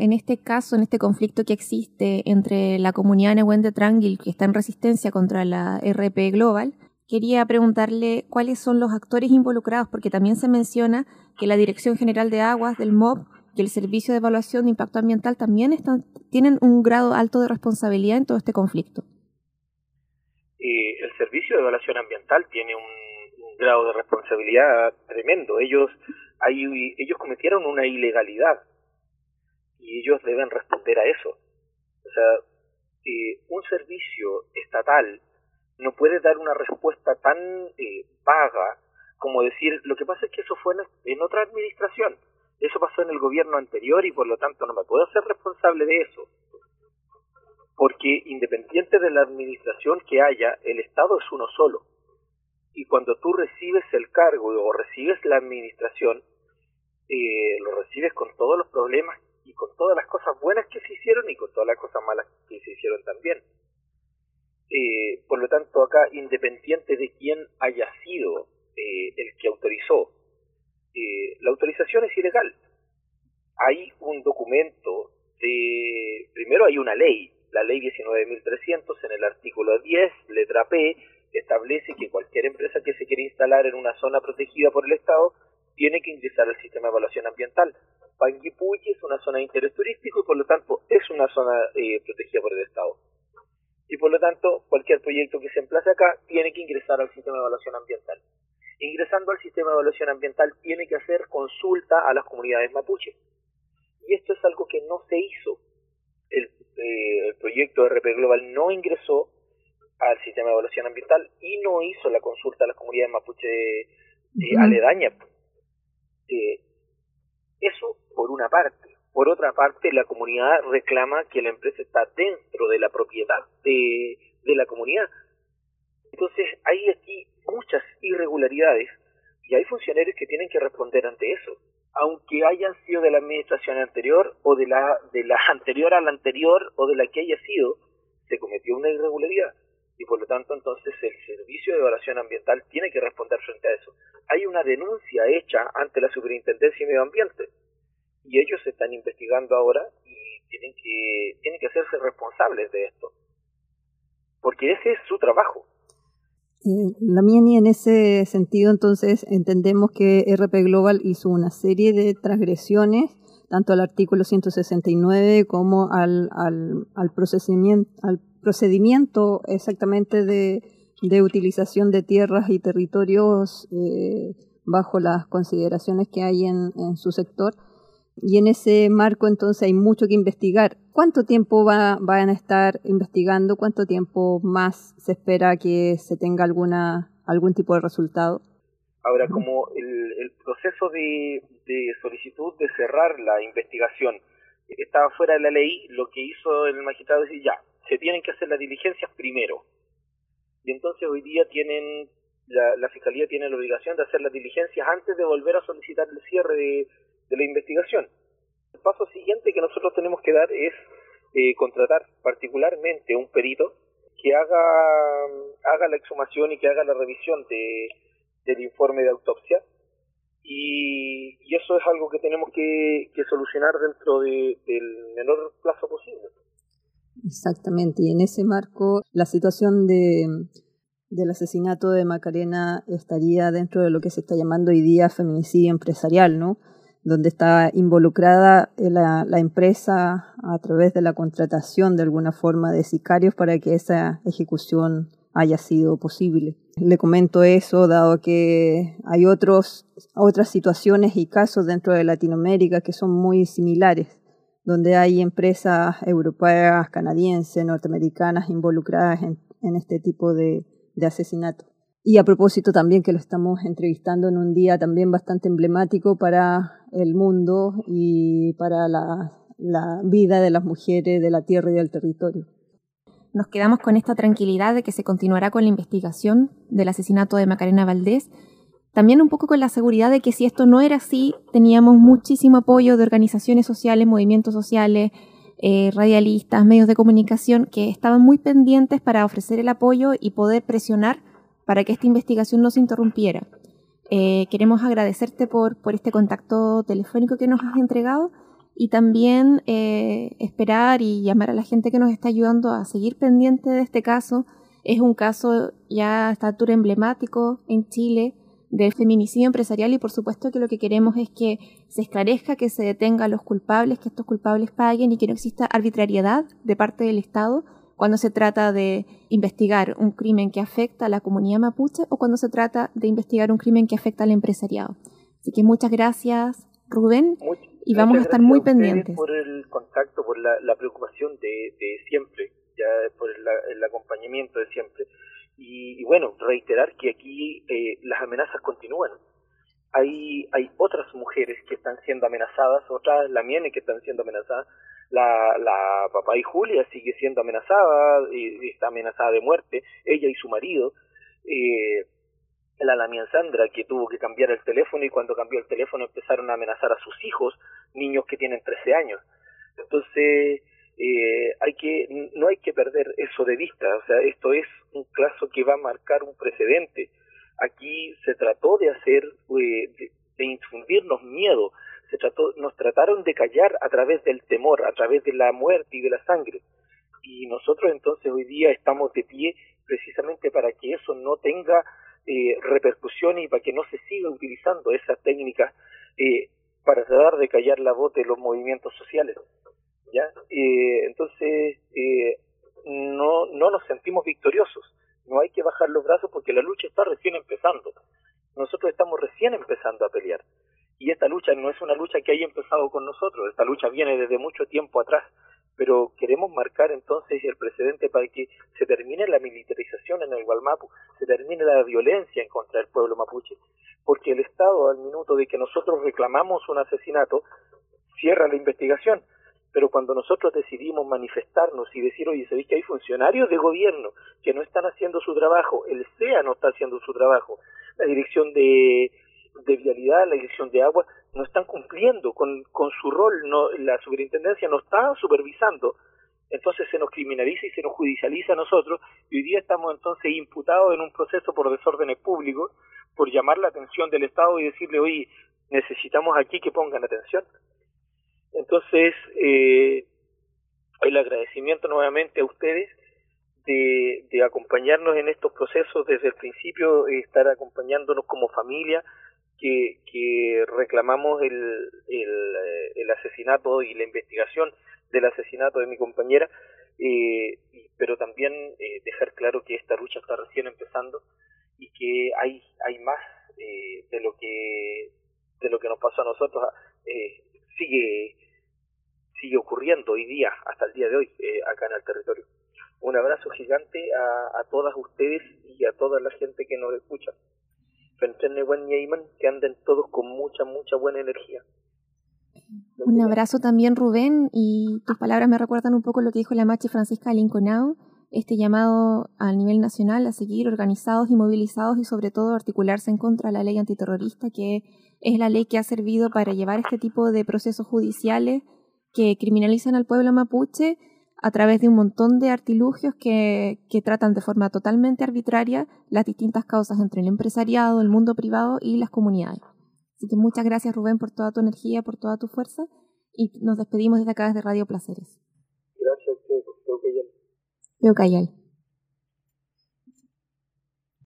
en este caso, en este conflicto que existe entre la comunidad Nehuen de Trangil, que está en resistencia contra la RP Global, quería preguntarle cuáles son los actores involucrados, porque también se menciona que la Dirección General de Aguas del MOB y el Servicio de Evaluación de Impacto Ambiental también tienen un grado alto de responsabilidad en todo este conflicto. El Servicio de Evaluación Ambiental tiene un grado de responsabilidad tremendo. Ellos cometieron una ilegalidad y ellos deben responder a eso. O sea, un servicio estatal no puede dar una respuesta tan vaga como decir, lo que pasa es que eso fue en otra administración, eso pasó en el gobierno anterior y por lo tanto no me puedo hacer responsable de eso. Porque independiente de la administración que haya, el Estado es uno solo. Y cuando tú recibes el cargo o recibes la administración, lo recibes con todos los problemas y con todas las cosas buenas que se hicieron y con todas las cosas malas que se hicieron también. Por lo tanto, acá, independiente de quién haya sido el que autorizó, la autorización es ilegal. Hay un documento, primero hay una ley, la ley 19.300, en el artículo 10, letra P, establece que cualquier empresa que se quiera instalar en una zona protegida por el Estado tiene que ingresar al sistema de evaluación ambiental. Panguipulli es una zona de interés turístico y por lo tanto es una zona protegida por el Estado. Y por lo tanto, cualquier proyecto que se emplace acá tiene que ingresar al sistema de evaluación ambiental. Ingresando al sistema de evaluación ambiental tiene que hacer consulta a las comunidades mapuches. Y esto es algo que no se hizo. El proyecto de RP Global no ingresó al sistema de evaluación ambiental y no hizo la consulta a las comunidades mapuche aledañas. Eso por una parte. Por otra parte, la comunidad reclama que la empresa está dentro de la propiedad de la comunidad. Entonces hay aquí muchas irregularidades y hay funcionarios que tienen que responder ante eso. Aunque hayan sido de la administración anterior o de la anterior a la anterior o de la que haya sido, se cometió una irregularidad. Y por lo tanto, entonces, el Servicio de Evaluación Ambiental tiene que responder frente a eso. Hay una denuncia hecha ante la Superintendencia de Medio Ambiente y ellos están investigando ahora y tienen que hacerse responsables de esto. Porque ese es su trabajo. Damiani, en ese sentido, entonces, entendemos que RP Global hizo una serie de transgresiones, tanto al artículo 169 como al procedimiento exactamente de utilización de tierras y territorios bajo las consideraciones que hay en su sector. Y en ese marco, entonces, hay mucho que investigar. ¿Cuánto tiempo van a estar investigando? ¿Cuánto tiempo más se espera que se tenga algún tipo de resultado? Ahora, como el proceso de solicitud de cerrar la investigación estaba fuera de la ley, lo que hizo el magistrado es decir, ya, se tienen que hacer las diligencias primero. Y entonces hoy día la Fiscalía tiene la obligación de hacer las diligencias antes de volver a solicitar el cierre de la investigación. El paso siguiente que nosotros tenemos que dar es contratar particularmente un perito que haga la exhumación y que haga la revisión del informe de autopsia y eso es algo que tenemos que solucionar dentro del menor plazo posible. Exactamente, y en ese marco la situación del asesinato de Macarena estaría dentro de lo que se está llamando hoy día feminicidio empresarial, ¿no? Donde está involucrada la empresa a través de la contratación de alguna forma de sicarios para que esa ejecución haya sido posible. Le comento eso dado que hay otras situaciones y casos dentro de Latinoamérica que son muy similares, donde hay empresas europeas, canadienses, norteamericanas involucradas en este tipo de asesinato. Y a propósito también que lo estamos entrevistando en un día también bastante emblemático para el mundo y para la vida de las mujeres de la tierra y del territorio. Nos quedamos con esta tranquilidad de que se continuará con la investigación del asesinato de Macarena Valdés. También un poco con la seguridad de que si esto no era así, teníamos muchísimo apoyo de organizaciones sociales, movimientos sociales, radialistas, medios de comunicación que estaban muy pendientes para ofrecer el apoyo y poder presionar para que esta investigación no se interrumpiera. Queremos agradecerte por este contacto telefónico que nos has entregado y también esperar y llamar a la gente que nos está ayudando a seguir pendiente de este caso. Es un caso ya a esta altura emblemático en Chile del feminicidio empresarial y por supuesto que lo que queremos es que se esclarezca, que se detenga a los culpables, que estos culpables paguen y que no exista arbitrariedad de parte del Estado cuando se trata de investigar un crimen que afecta a la comunidad mapuche o cuando se trata de investigar un crimen que afecta al empresariado. Así que muchas gracias, Rubén, y vamos a estar muy pendientes. Por el contacto, por la preocupación de siempre, ya por el acompañamiento de siempre. Y bueno, reiterar que aquí las amenazas continúan. Hay otras mujeres que están siendo amenazadas, otras lamienes que están siendo amenazadas. La papá y Julia sigue siendo amenazada, está amenazada de muerte, ella y su marido. La lamien Sandra, que tuvo que cambiar el teléfono, y cuando cambió el teléfono empezaron a amenazar a sus hijos, niños que tienen 13 años. Entonces, no hay que perder eso de vista. O sea, esto es un caso que va a marcar un precedente. Aquí se trató de hacer, de infundirnos miedo, nos trataron de callar a través del temor, a través de la muerte y de la sangre. Y nosotros entonces hoy día estamos de pie precisamente para que eso no tenga repercusiones y para que no se siga utilizando esa técnica para tratar de callar la voz de los movimientos sociales. ¿Ya? Entonces no nos sentimos victoriosos, no hay que bajar los brazos porque la lucha está recién empezando. Nosotros estamos recién empezando a pelear y esta lucha no es una lucha que haya empezado con nosotros, esta lucha viene desde mucho tiempo atrás, pero queremos marcar entonces el precedente para que se termine la militarización en el Gualmapu, se termine la violencia en contra del pueblo mapuche, porque el Estado, al minuto de que nosotros reclamamos un asesinato, cierra la investigación. Pero cuando nosotros decidimos manifestarnos y decir, oye, ¿sabéis que hay funcionarios de gobierno que no están haciendo su trabajo? El CEA no está haciendo su trabajo, la dirección de vialidad, la dirección de agua, no están cumpliendo con su rol, la superintendencia no está supervisando, entonces se nos criminaliza y se nos judicializa a nosotros, y hoy día estamos entonces imputados en un proceso por desórdenes públicos, por llamar la atención del Estado y decirle, oye, necesitamos aquí que pongan atención. Entonces, el agradecimiento nuevamente a ustedes de acompañarnos en estos procesos desde el principio, estar acompañándonos como familia, que reclamamos el asesinato y la investigación del asesinato de mi compañera, pero también dejar claro que esta lucha está recién empezando y que hay más de lo que nos pasó a nosotros. Sigue ocurriendo hoy día, hasta el día de hoy, acá en el territorio. Un abrazo gigante a todas ustedes y a toda la gente que nos escucha. Que anden todos con mucha buena energía. Un abrazo también, Rubén, y tus palabras me recuerdan un poco lo que dijo la Machi Francisca Linconao, este llamado a nivel nacional a seguir organizados y movilizados y sobre todo articularse en contra de la ley antiterrorista, que es la ley que ha servido para llevar este tipo de procesos judiciales que criminalizan al pueblo mapuche a través de un montón de artilugios que tratan de forma totalmente arbitraria las distintas causas entre el empresariado, el mundo privado y las comunidades. Así que muchas gracias, Rubén, por toda tu energía, por toda tu fuerza, y nos despedimos desde acá desde Radio Placeres. Gracias a ustedes, Peucayal.